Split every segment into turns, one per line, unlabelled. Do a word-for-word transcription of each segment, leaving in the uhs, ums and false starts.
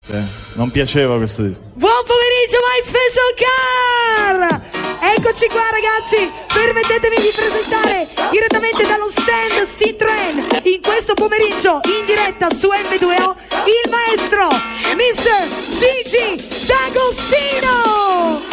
Non piaceva questo disco.
Buon pomeriggio, My Special Car! Eccoci qua ragazzi, permettetemi di presentare direttamente dallo stand Citroën in questo pomeriggio in diretta su M due O il maestro mister Gigi D'Agostino!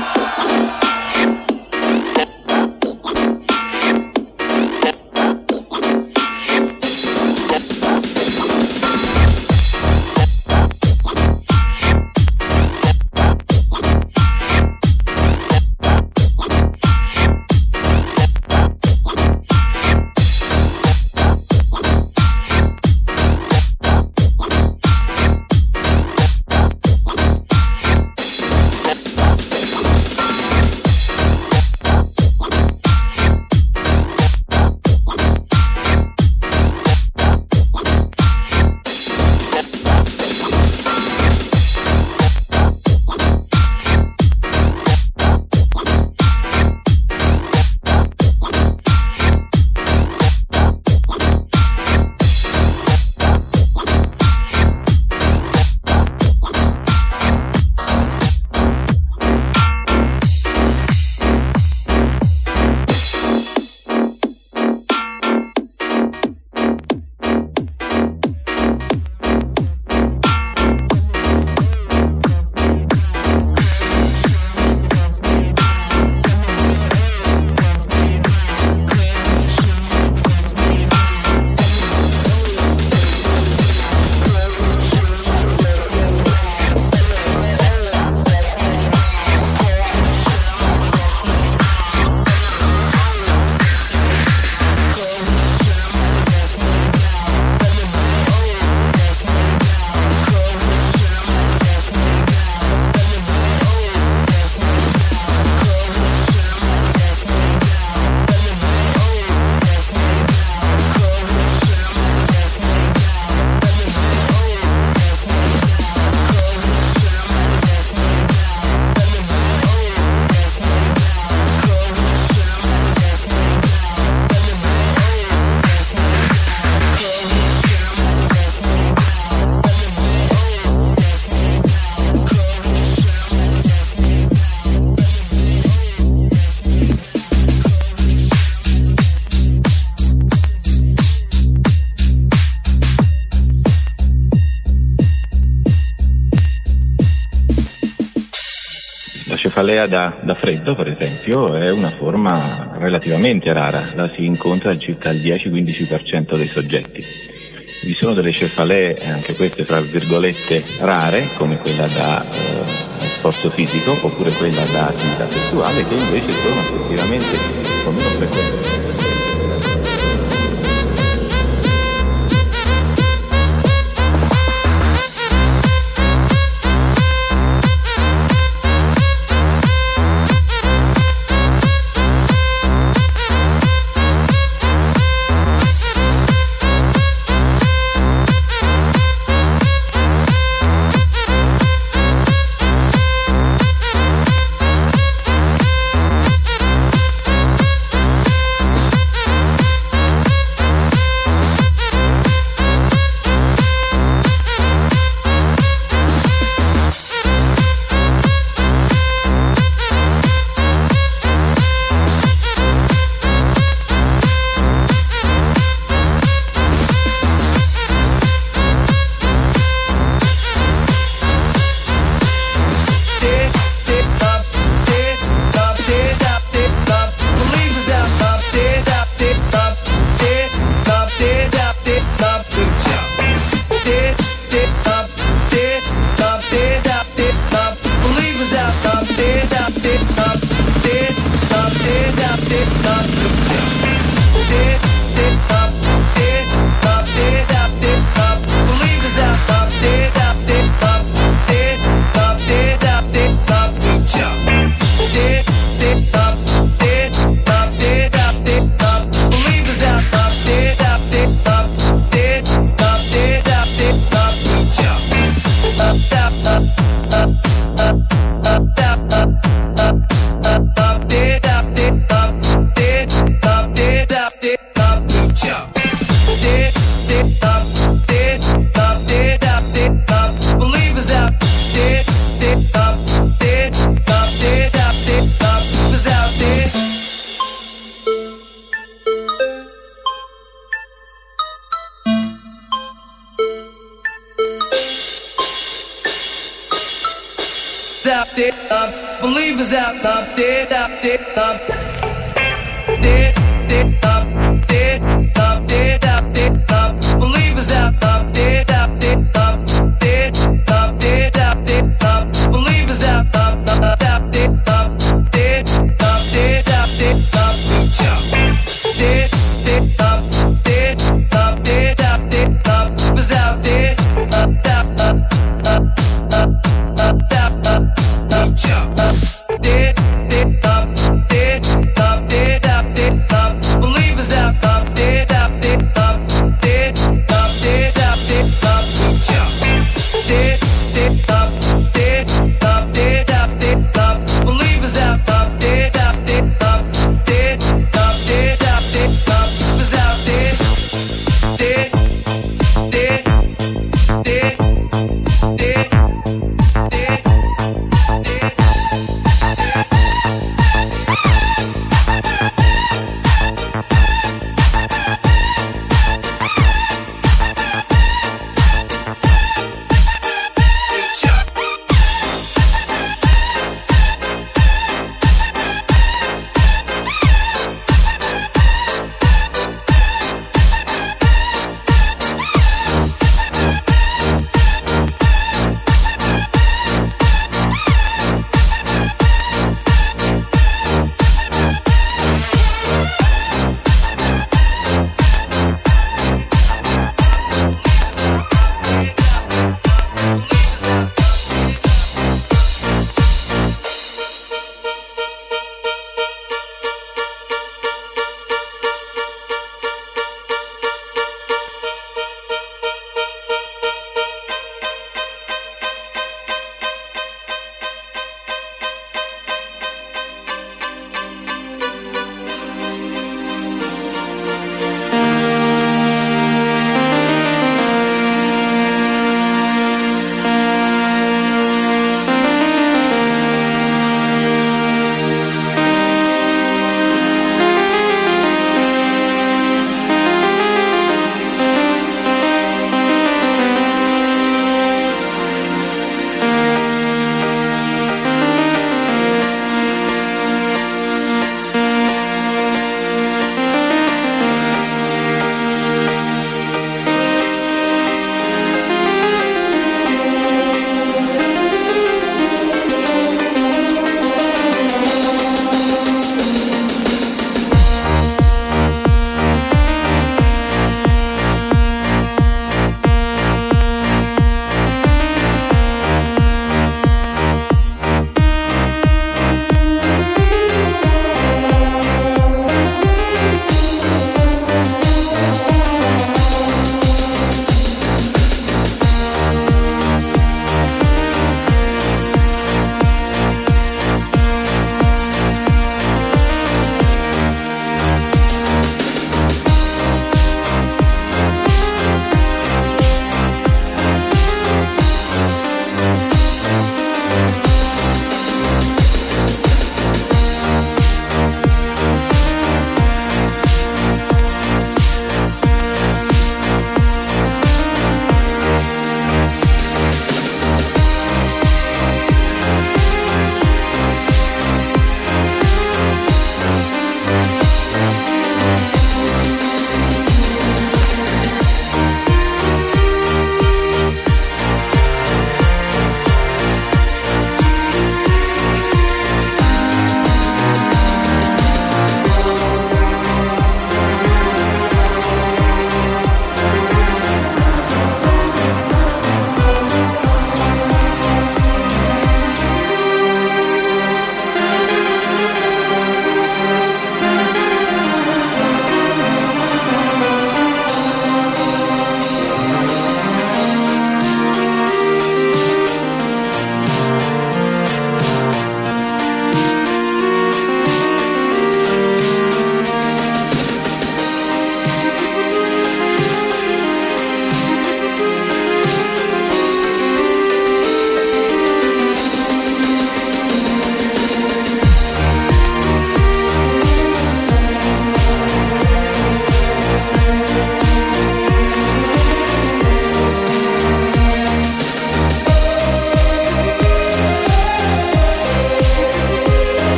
cefalea da, da freddo, per esempio, è una forma relativamente rara, la si incontra circa al dieci quindici per cento dei soggetti. Vi sono delle cefalee, anche queste fra virgolette rare, come quella da eh, sforzo fisico oppure quella da attività sessuale, che invece sono effettivamente con meno frequenza.
out there, uh, believers out uh, there, out there, uh, there, there, uh, there, uh, there, out there, uh, believers out uh, there, out there, uh, there, uh, there, out there, uh, believers out uh, out there, uh, there, uh, there, out there, uh, there, there, uh, there, uh, there, out there, uh, was out there, uh, out, uh, uh, uh, uh, out, uh, uh, uh, there, there, uh, there, uh, there, out there, uh,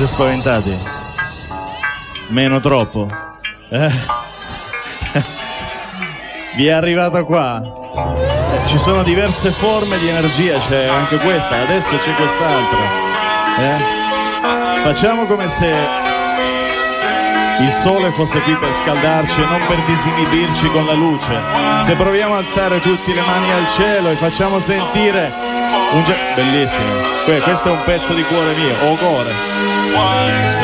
Siete spaventati? Meno troppo? Eh? Vi è arrivata qua? Eh, ci sono diverse forme di energia, c'è anche questa, adesso c'è quest'altra. Eh? Facciamo come se il sole fosse qui per scaldarci e non per disinibirci con la luce. Se proviamo a alzare tutti le mani al cielo e facciamo sentire un ge- bellissimo. Que- questo è un pezzo di cuore mio, o cuore.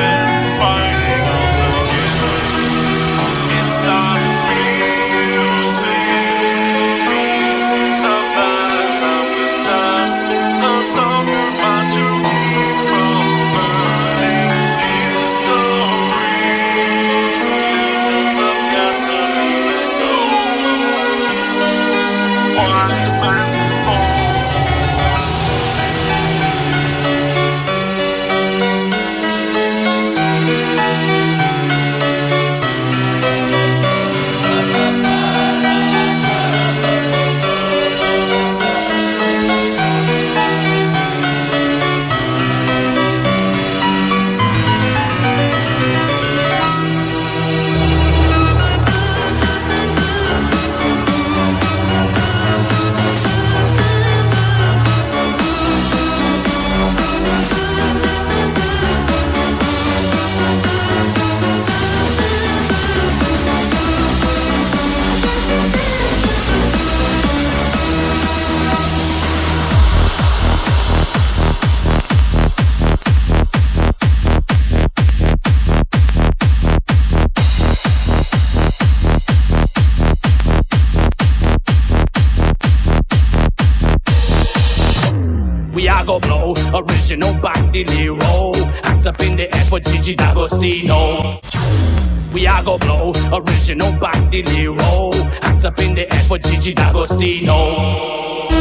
Original Bandolero, hands up in the air for Gigi D'Agostino. We are go blow, original Bandolero, hands up in the air for Gigi D'Agostino.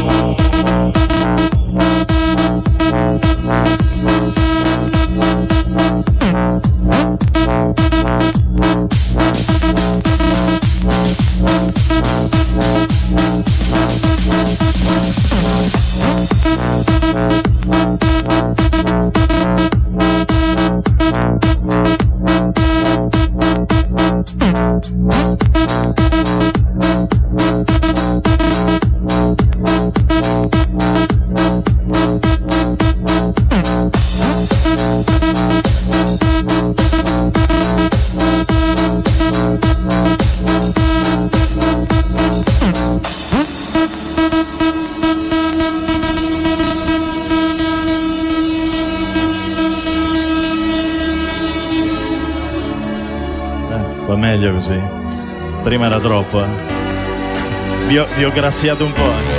Va meglio così. Prima era troppo, eh. Vi ho, vi ho graffiato un po'. Eh.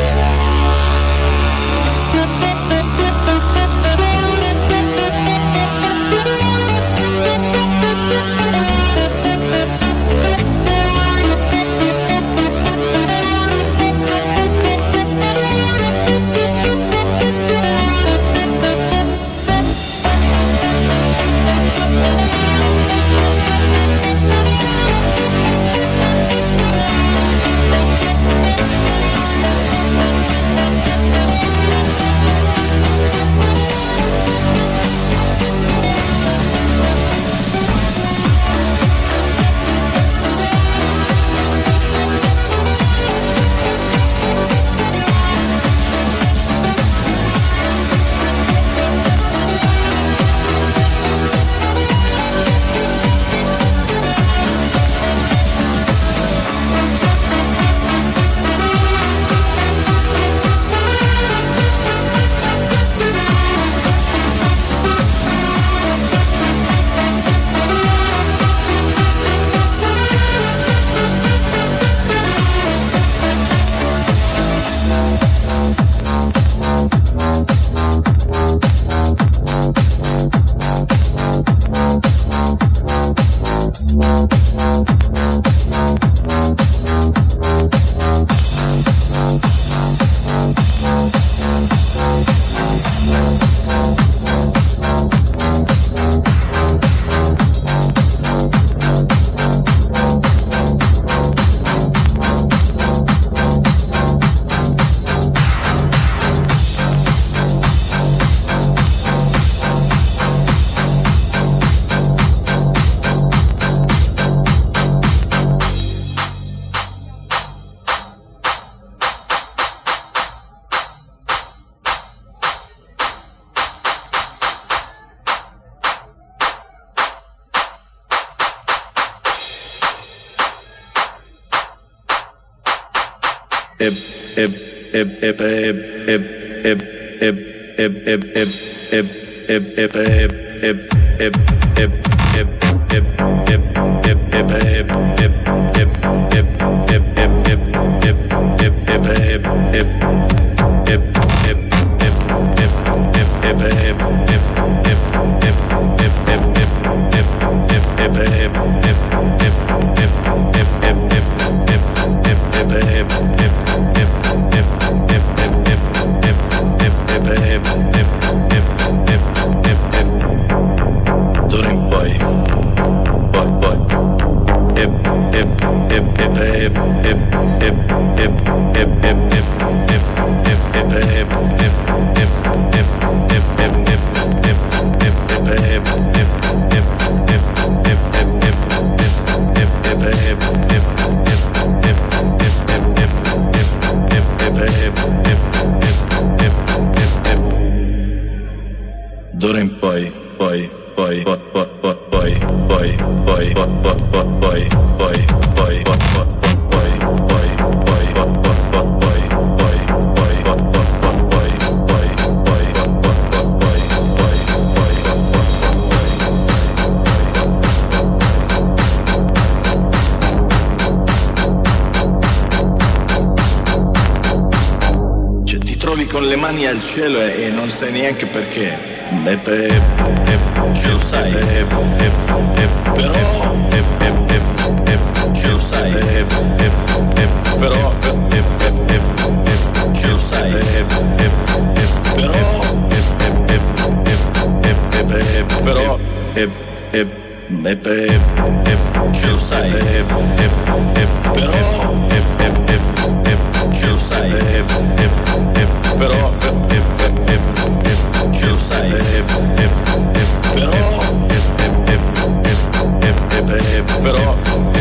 D'ora in poi, poi, poi, poi, poi, poi, poi, poi, poi, poi, poi, poi, cioè ti trovi con le mani al cielo e, e non sai neanche perché. Beh, beh, ce lo sai, però ce lo sai, però ce lo sai, però però ce lo sai, però ce lo sai, però ce lo sai, però però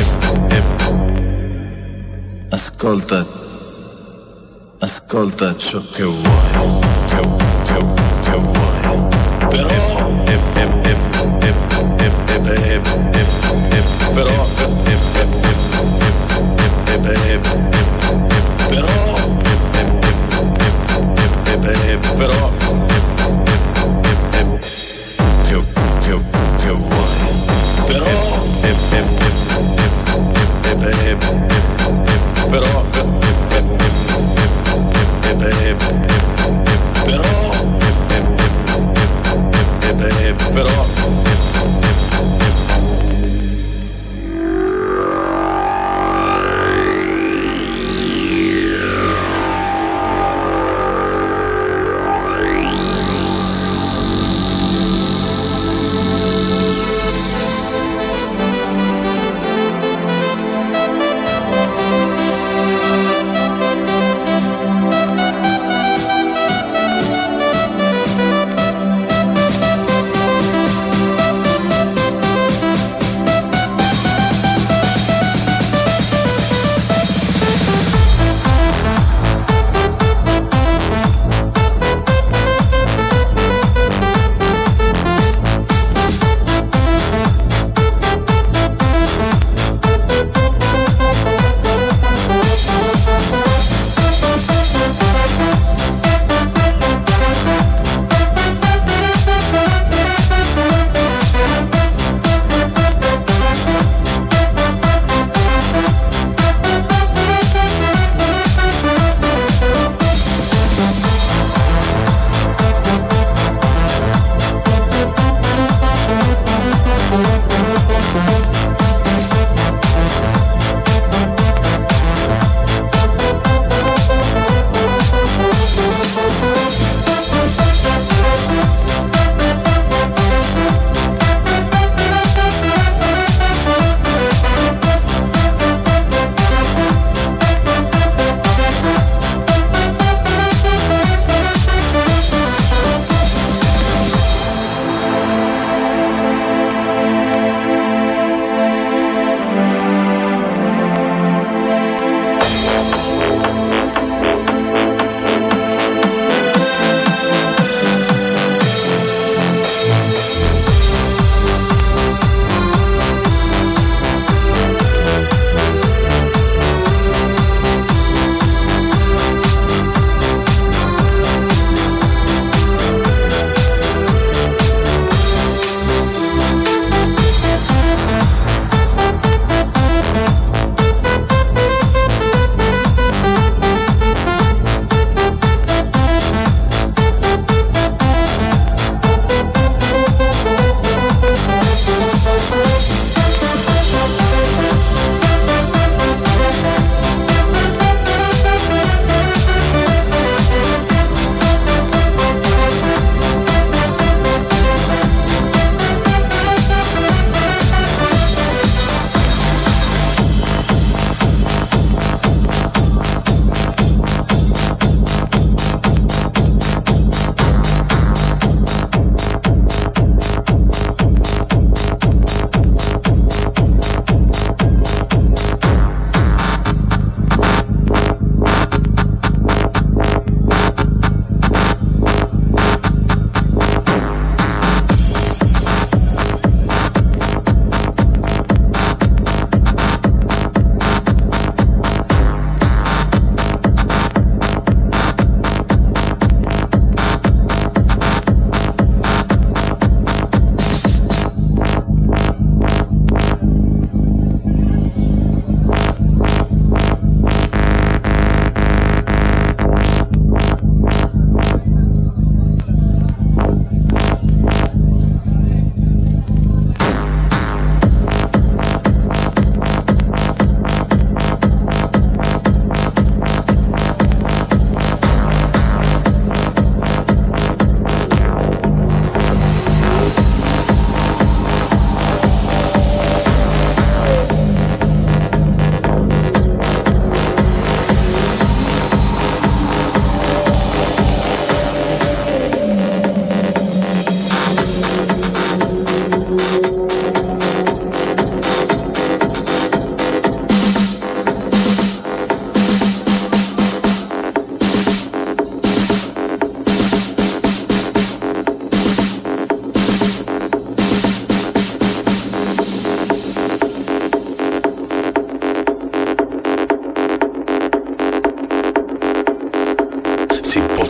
ascolta ascolta ciò che vuoi, che, che, che vuoi, però però però però che, che, che vuoi, però però però però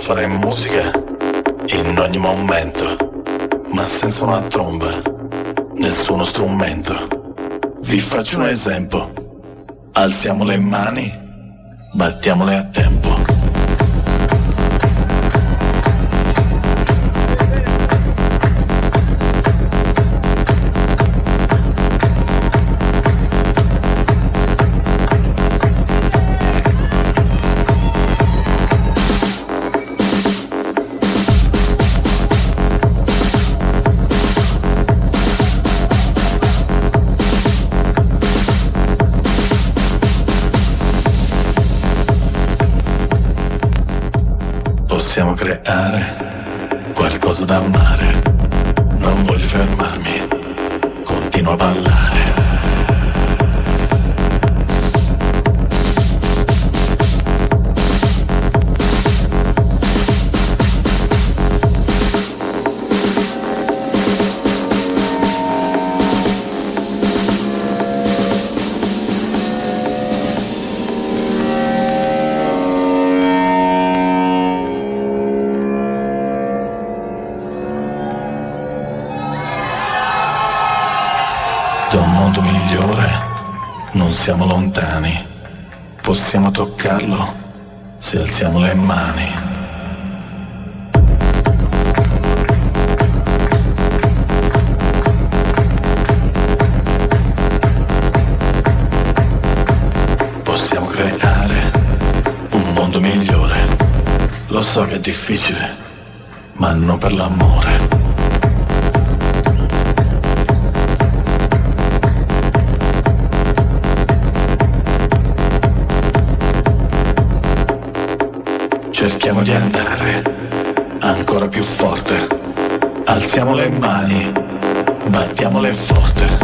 fare musica in ogni momento, ma senza una tromba, nessuno strumento. Vi faccio un esempio: alziamo le mani, battiamole a tempo. Possiamo creare qualcosa da amare. Non voglio fermarmi, continuo a ballare. Da un mondo migliore non siamo lontani, possiamo toccarlo se alziamo le mani. Possiamo creare un mondo migliore. Lo so che è difficile, ma non per l'amore. Cerchiamo di andare ancora più forte. Alziamo le mani, battiamole forte.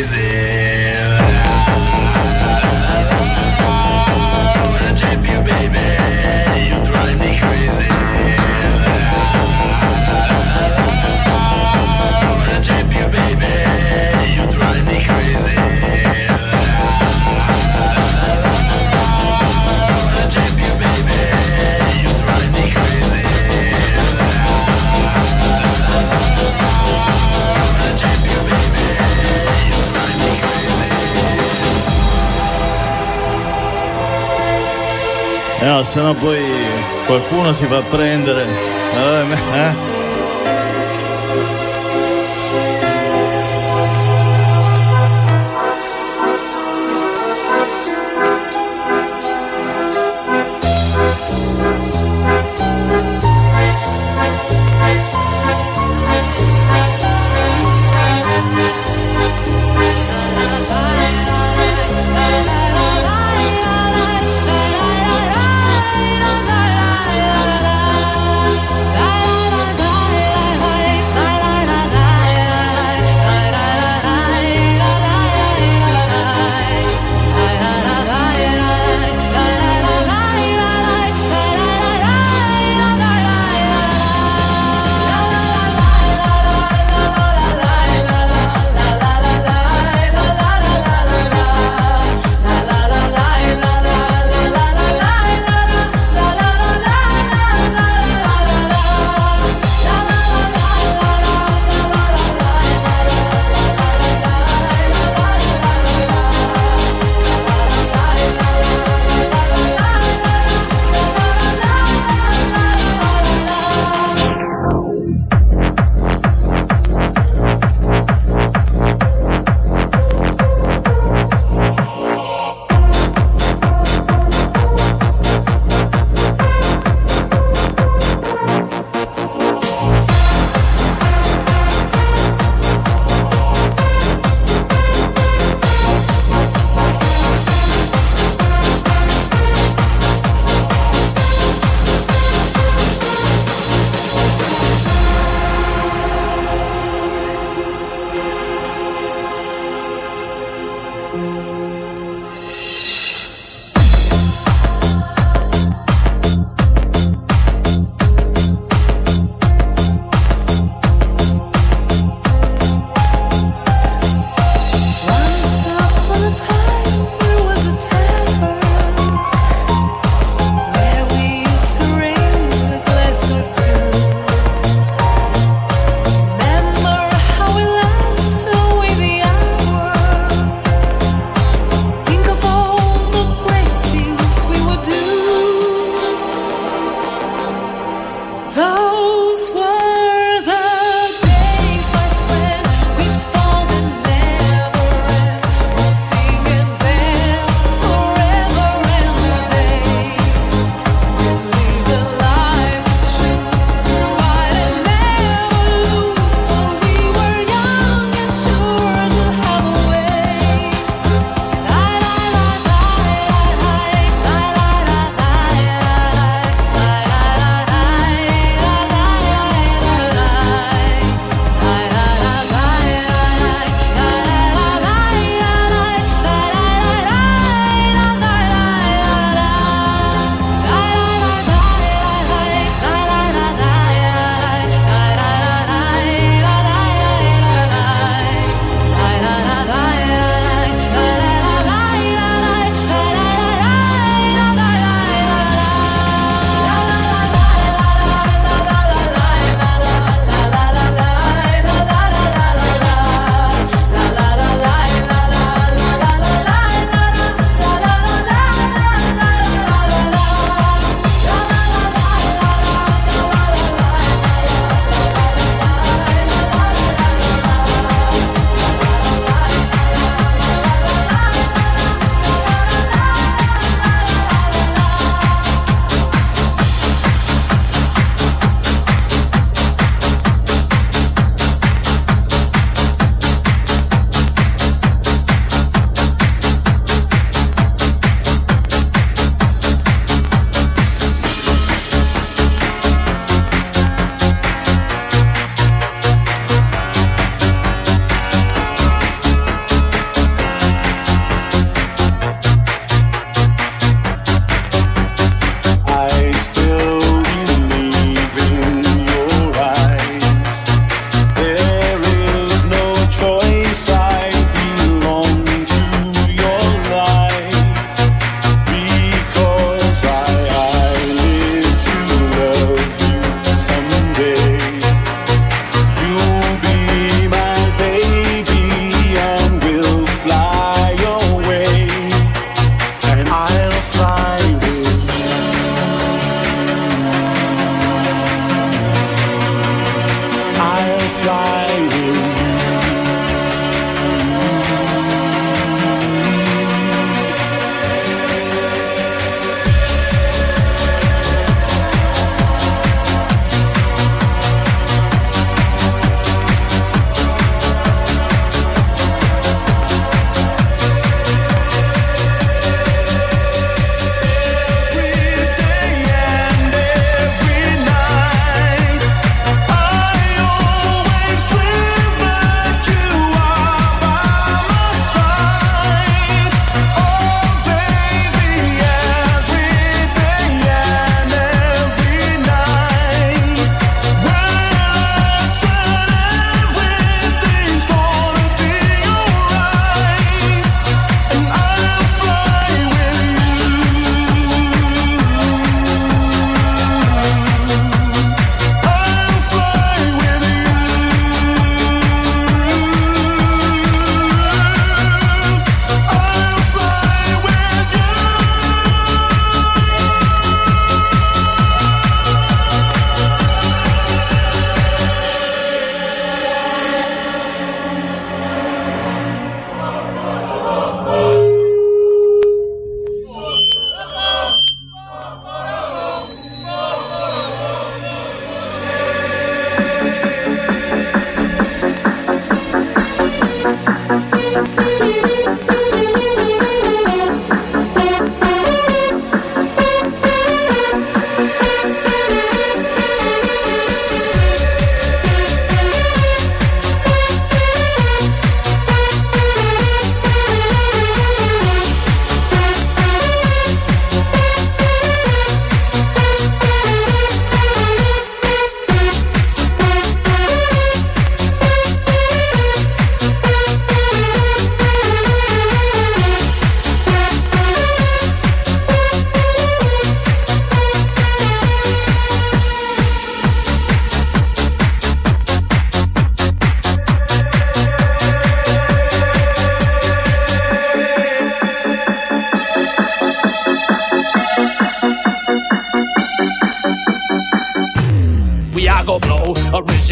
No, se no poi qualcuno si fa prendere. Eh, eh?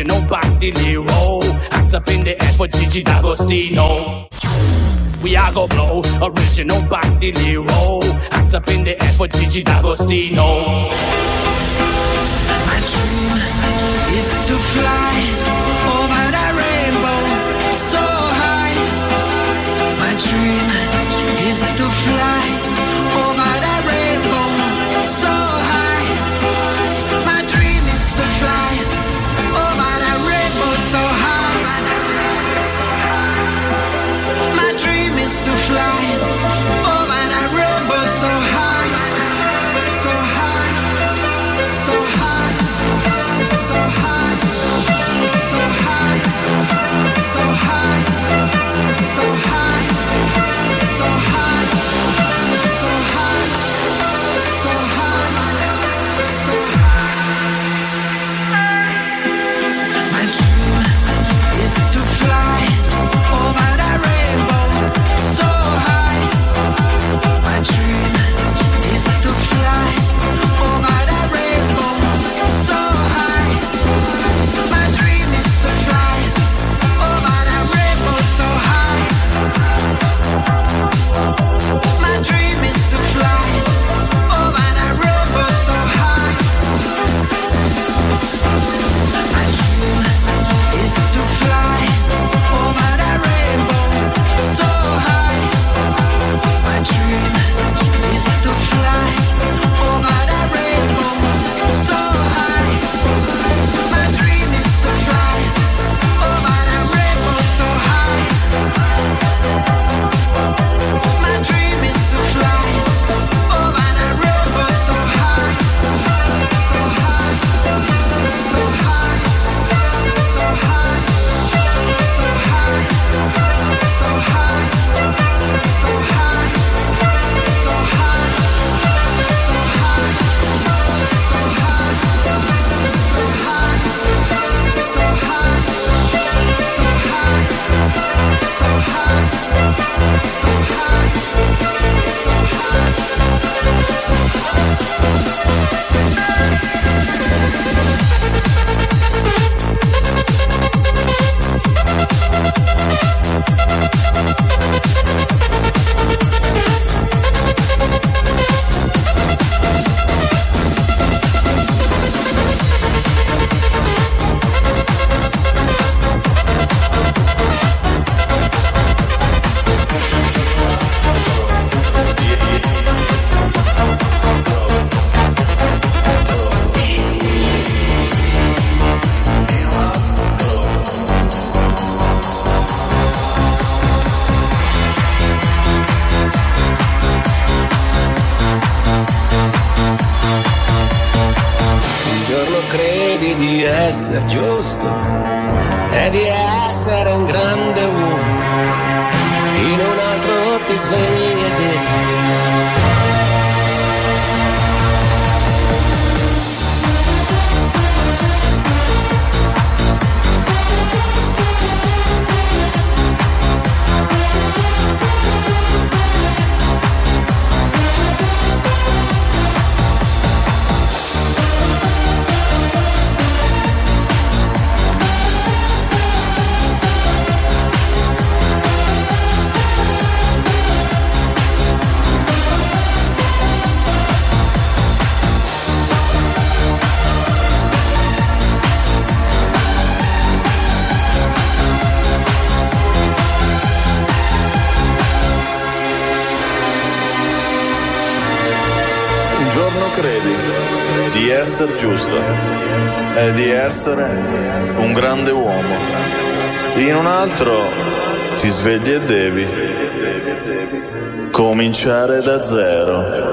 original bandolero. Hands up in the air for Gigi D'Agostino. We are go blow, original bandolero. Hands up in the air for Gigi D'Agostino.
My dream is to fly over the rainbow so high. My dream is to fly over the rainbow so high. My dream is to fly over the rainbow so high. My dream is to fly over the rainbow so high, so high, so high, so high, so high, so high, so high, so high, so high, so high. My dream is to fly over the rainbow so high. My dream is to fly over the rainbow so high. My dream is to fly over the rainbow so high. My dream is to fly over the rainbow so high. My dream is to fly over the rainbow so high. My dream is to fly over the rainbow so high. My dream is to fly over the rainbow so high. My dream is to fly over the rainbow so high, so high, so high, so high, so high, so high, so high, so high, so high, so high, so high, so high, so high, so high, so Un giorno credi di essere giusto e di essere un grande uomo, in un altro ti svegli e devi.
Credi di essere giusto e di essere un grande uomo, in un altro ti svegli e devi cominciare da zero.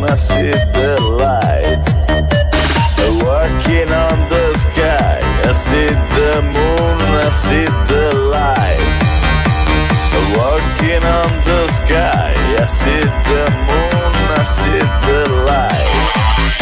I see the light. Walking on the sky, I see the moon, I see the light. Walking on the sky, I see the moon, I see the light.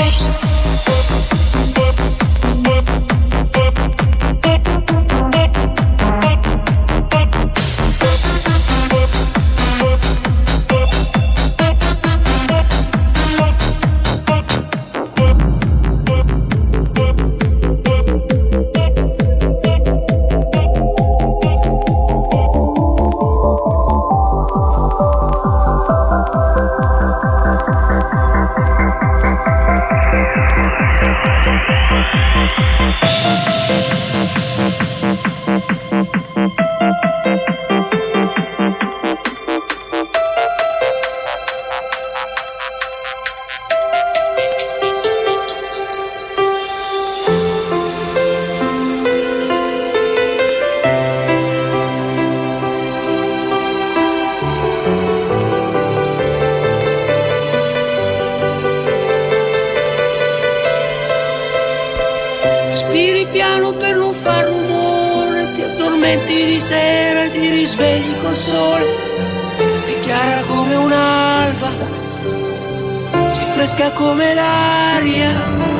Respiri piano per non far rumore, ti addormenti di sera e ti risvegli col sole. È chiara come un'alba, sei fresca come l'aria.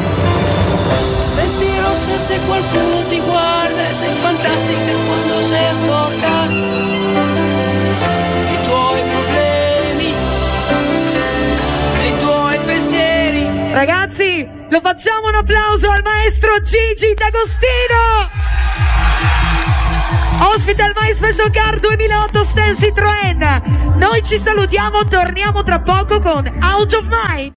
Metti rosse se qualcuno ti guarda, sei fantastica quando sei assorta. I tuoi problemi, i tuoi pensieri.
Ragazzi, lo facciamo un applauso al maestro Gigi D'Agostino, ospite al My Special Car duemilaotto Stand Citroën. Noi ci salutiamo, torniamo tra poco con Out of Mind.